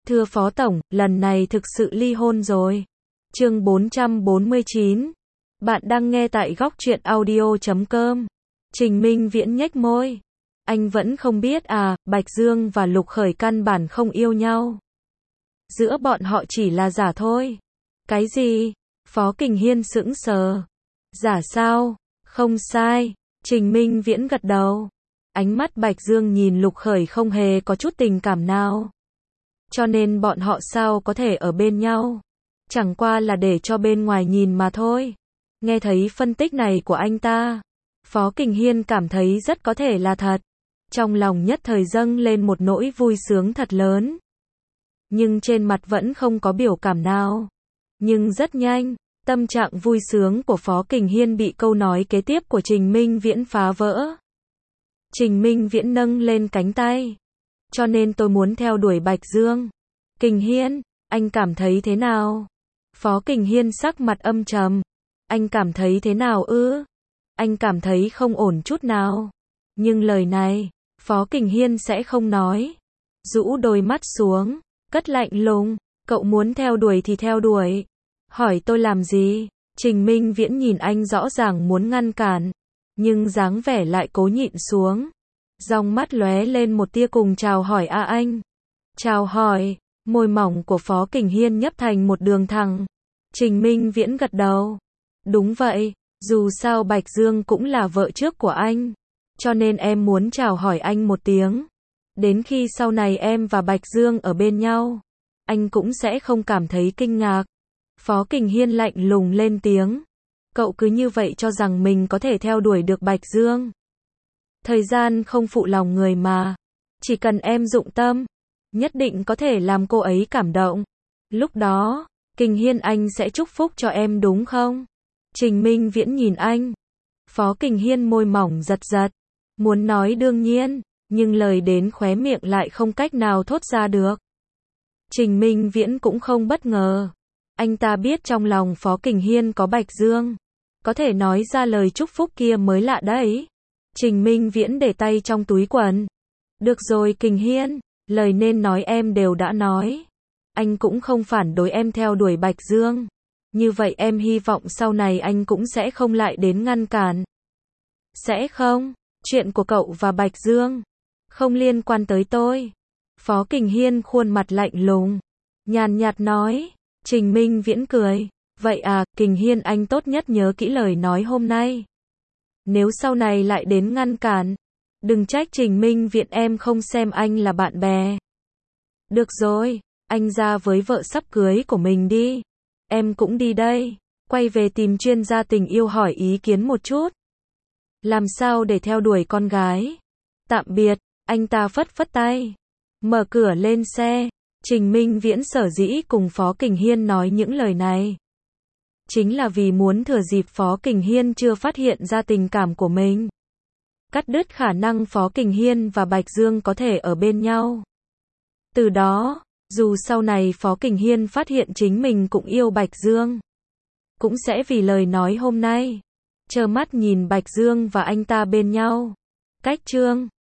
Thưa Phó Tổng, lần này thực sự ly hôn rồi. Chương 449. Bạn đang nghe tại góc truyện audio.com. Trình Minh Viễn nhếch môi. Anh vẫn không biết à, Bạch Dương và Lục Khởi căn bản không yêu nhau. Giữa bọn họ chỉ là giả thôi. Cái gì? Phó Kình Hiên sững sờ. Giả sao? Không sai. Trình Minh Viễn gật đầu. Ánh mắt Bạch Dương nhìn Lục Khởi không hề có chút tình cảm nào. Cho nên bọn họ sao có thể ở bên nhau? Chẳng qua là để cho bên ngoài nhìn mà thôi. Nghe thấy phân tích này của anh ta, Phó Kình Hiên cảm thấy rất có thể là thật. Trong lòng nhất thời dâng lên một nỗi vui sướng thật lớn. Nhưng trên mặt vẫn không có biểu cảm nào. Nhưng rất nhanh, tâm trạng vui sướng của Phó Kình Hiên bị câu nói kế tiếp của Trình Minh Viễn phá vỡ. Trình Minh Viễn nâng lên cánh tay. Cho nên tôi muốn theo đuổi Bạch Dương. Kình Hiên, anh cảm thấy thế nào? Phó Kình Hiên sắc mặt âm trầm. Anh cảm thấy thế nào ư? Anh cảm thấy không ổn chút nào. Nhưng lời này, Phó Kình Hiên sẽ không nói. Rũ đôi mắt xuống, cất lạnh lùng. Cậu muốn theo đuổi thì theo đuổi. Hỏi tôi làm gì? Trình Minh Viễn nhìn anh rõ ràng muốn ngăn cản. Nhưng dáng vẻ lại cố nhịn xuống. Dòng mắt lóe lên một tia cùng chào hỏi a anh. Chào hỏi, môi mỏng của Phó Kình Hiên nhấp thành một đường thẳng. Trình Minh Viễn gật đầu. Đúng vậy, dù sao Bạch Dương cũng là vợ trước của anh. Cho nên em muốn chào hỏi anh một tiếng. Đến khi sau này em và Bạch Dương ở bên nhau, anh cũng sẽ không cảm thấy kinh ngạc. Phó Kình Hiên lạnh lùng lên tiếng. Cậu cứ như vậy cho rằng mình có thể theo đuổi được Bạch Dương. Thời gian không phụ lòng người mà. Chỉ cần em dụng tâm, nhất định có thể làm cô ấy cảm động. Lúc đó, Kình Hiên anh sẽ chúc phúc cho em đúng không? Trình Minh Viễn nhìn anh. Phó Kình Hiên môi mỏng giật giật. Muốn nói đương nhiên, nhưng lời đến khóe miệng lại không cách nào thốt ra được. Trình Minh Viễn cũng không bất ngờ. Anh ta biết trong lòng Phó Kình Hiên có Bạch Dương. Có thể nói ra lời chúc phúc kia mới lạ đấy. Trình Minh Viễn để tay trong túi quần. Được rồi Kình Hiên, lời nên nói em đều đã nói. Anh cũng không phản đối em theo đuổi Bạch Dương. Như vậy em hy vọng sau này anh cũng sẽ không lại đến ngăn cản. Sẽ không, chuyện của cậu và Bạch Dương không liên quan tới tôi. Phó Kình Hiên khuôn mặt lạnh lùng, nhàn nhạt nói. Trình Minh Viễn cười. Vậy à, Kình Hiên anh tốt nhất nhớ kỹ lời nói hôm nay. Nếu sau này lại đến ngăn cản, đừng trách Trình Minh Viễn em không xem anh là bạn bè. Được rồi, anh ra với vợ sắp cưới của mình đi. Em cũng đi đây. Quay về tìm chuyên gia tình yêu hỏi ý kiến một chút. Làm sao để theo đuổi con gái? Tạm biệt, anh ta phất phất tay. Mở cửa lên xe. Trình Minh Viễn sở dĩ cùng Phó Kình Hiên nói những lời này. Chính là vì muốn thừa dịp Phó Kình Hiên chưa phát hiện ra tình cảm của mình. Cắt đứt khả năng Phó Kình Hiên và Bạch Dương có thể ở bên nhau. Từ đó, dù sau này Phó Kình Hiên phát hiện chính mình cũng yêu Bạch Dương, cũng sẽ vì lời nói hôm nay, trơ mắt nhìn Bạch Dương và anh ta bên nhau. Cách chương